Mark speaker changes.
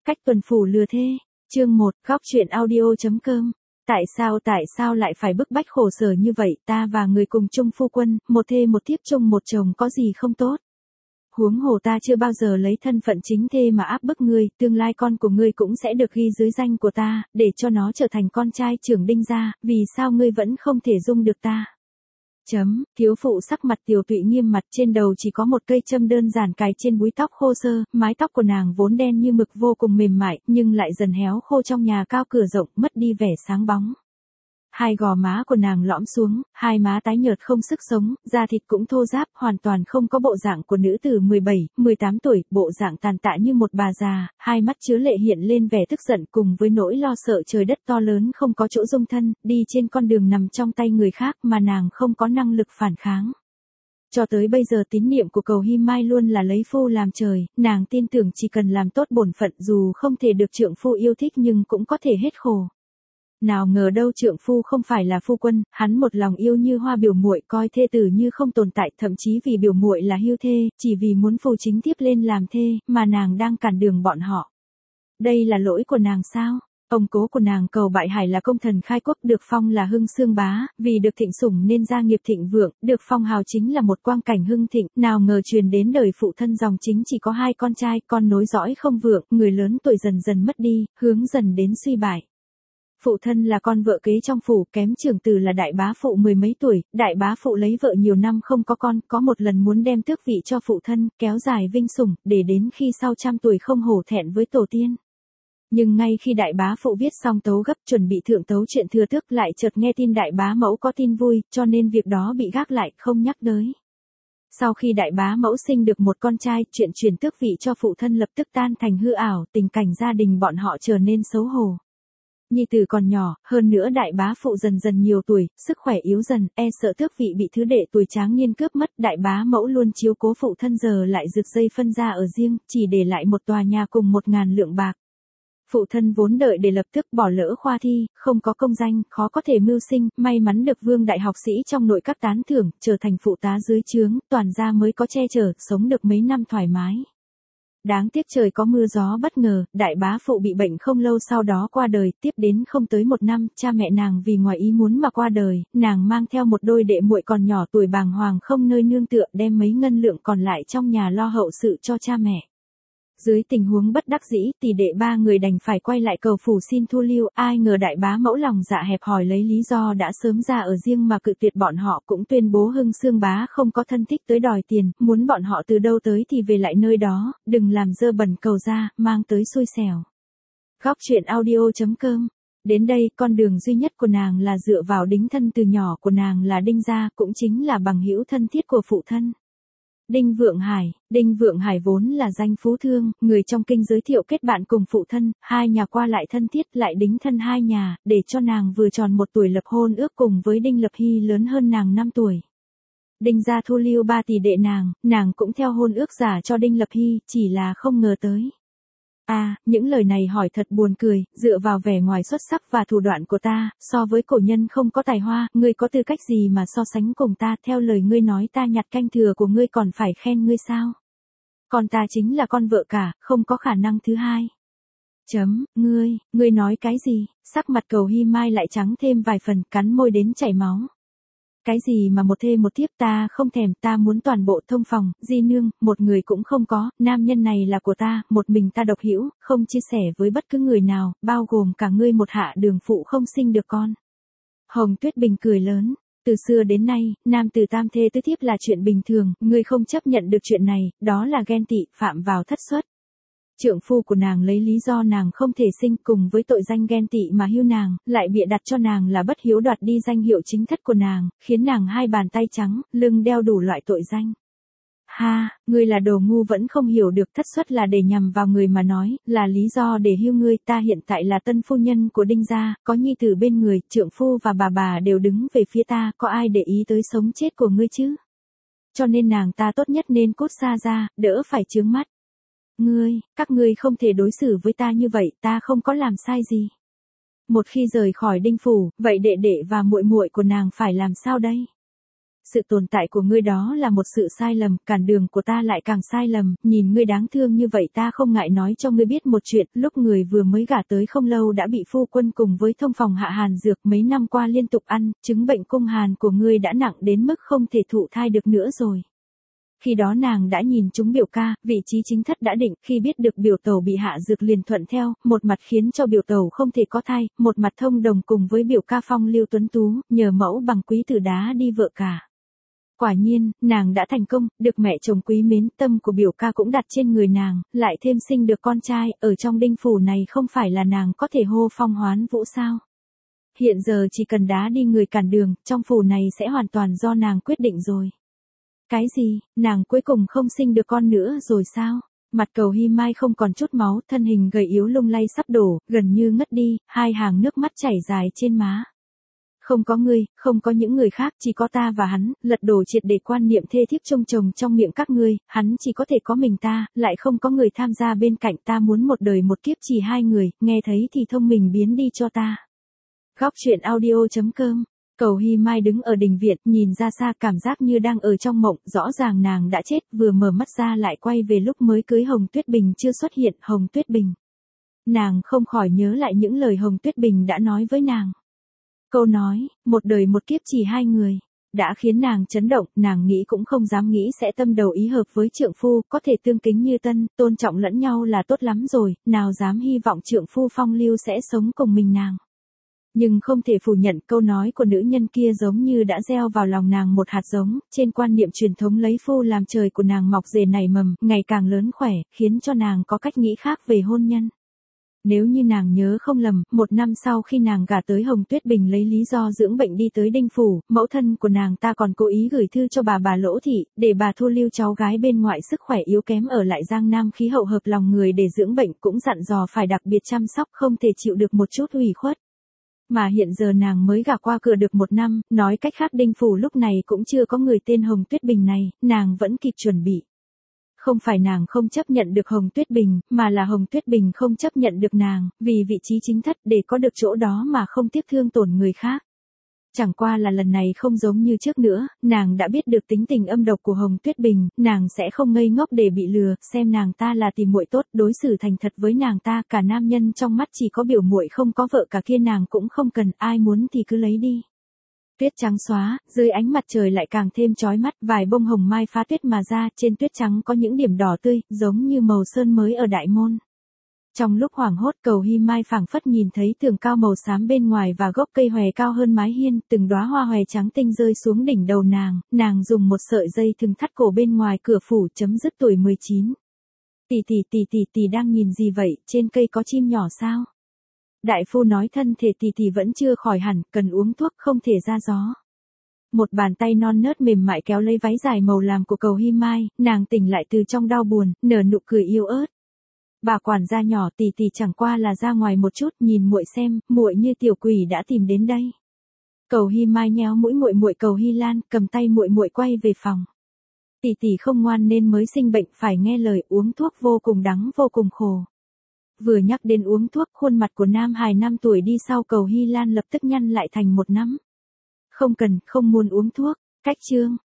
Speaker 1: Cách tuần phủ lừa thê. Chương 1, góc truyện audio.com. Tại sao lại phải bức bách khổ sở như vậy, ta và người cùng chung phu quân, một thê một thiếp chung một chồng có gì không tốt. Huống hồ ta chưa bao giờ lấy thân phận chính thê mà áp bức ngươi, tương lai con của ngươi cũng sẽ được ghi dưới danh của ta, để cho nó trở thành con trai trưởng Đinh gia, vì sao ngươi vẫn không thể dung được ta? Thiếu phụ sắc mặt tiều tụy nghiêm mặt, trên đầu chỉ có một cây châm đơn giản cài trên búi tóc khô sơ, mái tóc của nàng vốn đen như mực vô cùng mềm mại, nhưng lại dần héo khô trong nhà cao cửa rộng, mất đi vẻ sáng bóng. Hai gò má của nàng lõm xuống, hai má tái nhợt không sức sống, da thịt cũng thô ráp, hoàn toàn không có bộ dạng của nữ tử 17, 18 tuổi, bộ dạng tàn tạ như một bà già, hai mắt chứa lệ hiện lên vẻ tức giận cùng với nỗi lo sợ trời đất to lớn không có chỗ dung thân, đi trên con đường nằm trong tay người khác mà nàng không có năng lực phản kháng. Cho tới bây giờ tín niệm của Cầu Hi Mai luôn là lấy phu làm trời, nàng tin tưởng chỉ cần làm tốt bổn phận dù không thể được trượng phu yêu thích nhưng cũng có thể hết khổ. Nào ngờ đâu trượng phu không phải là phu quân, hắn một lòng yêu như hoa biểu muội, coi thê tử như không tồn tại, thậm chí vì biểu muội là hưu thê, chỉ vì muốn phù chính tiếp lên làm thê, mà nàng đang cản đường bọn họ. Đây là lỗi của nàng sao? Ông cố của nàng Cầu Bại Hải là công thần khai quốc, được phong là Hưng Xương Bá, vì được thịnh sủng nên gia nghiệp thịnh vượng, được phong hào chính là một quang cảnh hưng thịnh, nào ngờ truyền đến đời phụ thân dòng chính chỉ có hai con trai, con nối dõi không vượng, người lớn tuổi dần dần mất đi, hướng dần đến suy bại. Phụ thân là con vợ kế trong phủ, kém trưởng tử là đại bá phụ mười mấy tuổi, đại bá phụ lấy vợ nhiều năm không có con, có một lần muốn đem tước vị cho phụ thân, kéo dài vinh sủng, để đến khi sau trăm tuổi không hổ thẹn với tổ tiên. Nhưng ngay khi đại bá phụ viết xong tấu gấp chuẩn bị thượng tấu chuyện thừa tước lại chợt nghe tin đại bá mẫu có tin vui, cho nên việc đó bị gác lại, không nhắc tới. Sau khi đại bá mẫu sinh được một con trai, chuyện chuyển tước vị cho phụ thân lập tức tan thành hư ảo, tình cảnh gia đình bọn họ trở nên xấu hổ. Nhi tử còn nhỏ, hơn nữa đại bá phụ dần dần nhiều tuổi, sức khỏe yếu dần, e sợ tước vị bị thứ đệ tuổi tráng niên cướp mất, đại bá mẫu luôn chiếu cố phụ thân giờ lại rực dây phân ra ở riêng, chỉ để lại một tòa nhà cùng 1.000 lượng bạc. Phụ thân vốn đợi để lập tức bỏ lỡ khoa thi, không có công danh, khó có thể mưu sinh, may mắn được vương đại học sĩ trong nội các tán thưởng, trở thành phụ tá dưới trướng, toàn gia mới có che chở, sống được mấy năm thoải mái. Đáng tiếc trời có mưa gió bất ngờ, đại bá phụ bị bệnh không lâu sau đó qua đời, tiếp đến không tới một năm, cha mẹ nàng vì ngoài ý muốn mà qua đời, nàng mang theo một đôi đệ muội còn nhỏ tuổi bàng hoàng không nơi nương tựa, đem mấy ngân lượng còn lại trong nhà lo hậu sự cho cha mẹ. Dưới tình huống bất đắc dĩ, tỷ đệ ba người đành phải quay lại cầu phủ xin thu lưu, ai ngờ đại bá mẫu lòng dạ hẹp hòi lấy lý do đã sớm ra ở riêng mà cự tuyệt bọn họ, cũng tuyên bố Hưng Xương Bá không có thân thích tới đòi tiền, muốn bọn họ từ đâu tới thì về lại nơi đó, đừng làm dơ bẩn cầu ra, mang tới xui xẻo. Góc truyện audio.com. Đến đây, con đường duy nhất của nàng là dựa vào đính thân từ nhỏ của nàng là Đinh gia, cũng chính là bằng hữu thân thiết của phụ thân. Đinh Vượng Hải vốn là danh phú thương, người trong kinh giới thiệu kết bạn cùng phụ thân, hai nhà qua lại thân thiết lại đính thân hai nhà, để cho nàng vừa tròn 1 tuổi lập hôn ước cùng với Đinh Lập Hy lớn hơn nàng 5 tuổi. Đinh gia thu lưu 3 tỷ đệ nàng cũng theo hôn ước giả cho Đinh Lập Hy, chỉ là không ngờ tới. Những lời này hỏi thật buồn cười, dựa vào vẻ ngoài xuất sắc và thủ đoạn của ta, so với cổ nhân không có tài hoa, ngươi có tư cách gì mà so sánh cùng ta, theo lời ngươi nói ta nhặt canh thừa của ngươi còn phải khen ngươi sao? Còn ta chính là con vợ cả, không có khả năng thứ hai. Ngươi nói cái gì? Sắc mặt Cầu Hi Mai lại trắng thêm vài phần, cắn môi đến chảy máu. Cái gì mà một thê một thiếp, ta không thèm, ta muốn toàn bộ thông phòng, di nương, một người cũng không có, nam nhân này là của ta, một mình ta độc hữu, không chia sẻ với bất cứ người nào, bao gồm cả ngươi một hạ đường phụ không sinh được con. Hồng Tuyết Bình cười lớn, từ xưa đến nay, nam tử tam thê tứ thiếp là chuyện bình thường, ngươi không chấp nhận được chuyện này, đó là ghen tị, phạm vào thất suất. Trượng phu của nàng lấy lý do nàng không thể sinh cùng với tội danh ghen tị mà hưu nàng, lại bịa đặt cho nàng là bất hiếu đoạt đi danh hiệu chính thất của nàng, khiến nàng hai bàn tay trắng, lưng đeo đủ loại tội danh. Ngươi là đồ ngu vẫn không hiểu được thất suất là để nhằm vào người mà nói, là lý do để hưu ngươi, ta hiện tại là tân phu nhân của Đinh gia, có nhi tử bên người, trượng phu và bà đều đứng về phía ta, có ai để ý tới sống chết của ngươi chứ? Cho nên nàng ta tốt nhất nên cút xa ra, đỡ phải chướng mắt. Các ngươi không thể đối xử với ta như vậy, ta không có làm sai gì. Một khi rời khỏi Đinh phủ, vậy đệ đệ và muội muội của nàng phải làm sao đây? sự tồn tại của ngươi đó là một sự sai lầm, cản đường của ta lại càng sai lầm, nhìn ngươi đáng thương như vậy ta không ngại nói cho ngươi biết một chuyện, lúc người vừa mới gả tới không lâu đã bị phu quân cùng với thông phòng hạ hàn dược mấy năm qua liên tục ăn, chứng bệnh cung hàn của ngươi đã nặng đến mức không thể thụ thai được nữa rồi. Khi đó nàng đã nhìn chúng biểu ca, vị trí chính thất đã định, khi biết được biểu tẩu bị hạ dược liền thuận theo, một mặt khiến cho biểu tẩu không thể có thai, một mặt thông đồng cùng với biểu ca phong lưu tuấn tú, nhờ mẫu bằng quý tử đá đi vợ cả. Quả nhiên, nàng đã thành công, được mẹ chồng quý mến, tâm của biểu ca cũng đặt trên người nàng, lại thêm sinh được con trai, ở trong đinh phủ này không phải là nàng có thể hô phong hoán vũ sao. Hiện giờ chỉ cần đá đi người cản đường, trong phủ này sẽ hoàn toàn do nàng quyết định rồi. Cái gì, nàng cuối cùng không sinh được con nữa rồi sao? Mặt Cầu Hy Mai không còn chút máu, thân hình gầy yếu lung lay sắp đổ, gần như ngất đi, hai hàng nước mắt chảy dài trên má. Không có ngươi, không có những người khác, chỉ có ta và hắn, lật đổ triệt để quan niệm thê thiếp trông chồng trong miệng các ngươi, hắn chỉ có thể có mình ta, lại không có người tham gia bên cạnh ta muốn một đời một kiếp chỉ hai người, nghe thấy thì thông mình biến đi cho ta. Góc truyện audio.com. Cầu Hy Mai đứng ở đình viện, nhìn ra xa cảm giác như đang ở trong mộng, rõ ràng nàng đã chết, vừa mở mắt ra lại quay về lúc mới cưới Hồng Tuyết Bình chưa xuất hiện, Hồng Tuyết Bình. Nàng không khỏi nhớ lại những lời Hồng Tuyết Bình đã nói với nàng. Câu nói, một đời một kiếp chỉ hai người, đã khiến nàng chấn động, nàng nghĩ cũng không dám nghĩ sẽ tâm đầu ý hợp với trượng phu, có thể tương kính như tân, tôn trọng lẫn nhau là tốt lắm rồi, nào dám hy vọng trượng phu phong lưu sẽ sống cùng mình nàng. Nhưng không thể phủ nhận câu nói của nữ nhân kia giống như đã gieo vào lòng nàng một hạt giống, trên quan niệm truyền thống lấy phu làm trời của nàng mọc rể nảy mầm, ngày càng lớn khỏe, khiến cho nàng có cách nghĩ khác về hôn nhân. Nếu như nàng nhớ không lầm, một năm sau khi nàng gả tới Hồng Tuyết Bình lấy lý do dưỡng bệnh đi tới Đinh Phủ, mẫu thân của nàng ta còn cố ý gửi thư cho bà Lỗ Thị, để bà thu lưu cháu gái bên ngoại sức khỏe yếu kém ở lại Giang Nam khí hậu hợp lòng người để dưỡng bệnh, cũng dặn dò phải đặc biệt chăm sóc không thể chịu được một chút ủy khuất. Mà hiện giờ nàng mới gả qua cửa được một năm, nói cách khác Đinh Phủ lúc này cũng chưa có người tên Hồng Tuyết Bình này, nàng vẫn kịp chuẩn bị. Không phải nàng không chấp nhận được Hồng Tuyết Bình, mà là Hồng Tuyết Bình không chấp nhận được nàng, vì vị trí chính thất để có được chỗ đó mà không tiếc thương tổn người khác. Chẳng qua là lần này không giống như trước nữa, nàng đã biết được tính tình âm độc của Hồng Tuyết Bình, nàng sẽ không ngây ngốc để bị lừa, xem nàng ta là tìm muội tốt, đối xử thành thật với nàng ta, cả nam nhân trong mắt chỉ có biểu muội không có vợ cả kia nàng cũng không cần, ai muốn thì cứ lấy đi. Tuyết trắng xóa, dưới ánh mặt trời lại càng thêm chói mắt, vài bông hồng mai phá tuyết mà ra, trên tuyết trắng có những điểm đỏ tươi, giống như màu sơn mới ở đại môn. Trong lúc hoảng hốt Cầu Hy Mai phảng phất nhìn thấy tường cao màu xám bên ngoài và gốc cây hòe cao hơn mái hiên, từng đóa hoa hòe trắng tinh rơi xuống đỉnh đầu nàng dùng một sợi dây thừng thắt cổ bên ngoài cửa phủ chấm dứt tuổi 19. Tỷ đang nhìn gì vậy, trên cây có chim nhỏ sao? Đại phu nói thân thể tỷ vẫn chưa khỏi hẳn, cần uống thuốc không thể ra gió. Một bàn tay non nớt mềm mại kéo lấy váy dài màu làm của Cầu Hy Mai, nàng tỉnh lại từ trong đau buồn, nở nụ cười yếu ớt. Bà quản gia nhỏ tỷ chẳng qua là ra ngoài một chút, nhìn muội xem, muội như tiểu quỷ đã tìm đến đây. Cầu Hy Mai nhéo mũi muội Cầu Hy Lan, cầm tay muội quay về phòng. Tỷ không ngoan nên mới sinh bệnh, phải nghe lời, uống thuốc vô cùng đắng vô cùng khổ. Vừa nhắc đến uống thuốc, khuôn mặt của nam hài 5 tuổi đi sau Cầu Hy Lan lập tức nhăn lại thành một nắm. Không cần, không muốn uống thuốc, cách chương.